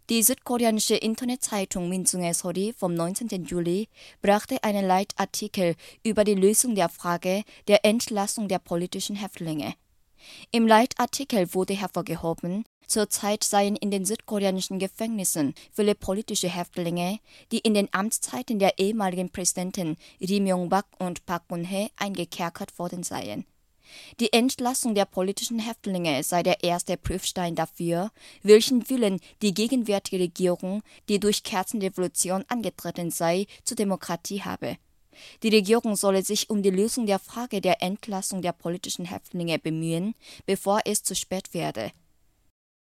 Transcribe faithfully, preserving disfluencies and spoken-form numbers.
Die südkoreanische Internetzeitung Minsungae Sori vom neunzehnten Juli brachte einen Leitartikel über die Lösung der Frage der Entlassung der politischen Häftlinge. Im Leitartikel wurde hervorgehoben, zurzeit seien in den südkoreanischen Gefängnissen viele politische Häftlinge, die in den Amtszeiten der ehemaligen Präsidenten Lee Myung-bak und Park Geun-hye eingekerkert worden seien. Die Entlassung der politischen Häftlinge sei der erste Prüfstein dafür, welchen Willen die gegenwärtige Regierung, die durch Kerzenrevolution angetreten sei, zur Demokratie habe. Die Regierung solle sich um die Lösung der Frage der Entlassung der politischen Häftlinge bemühen, bevor es zu spät werde.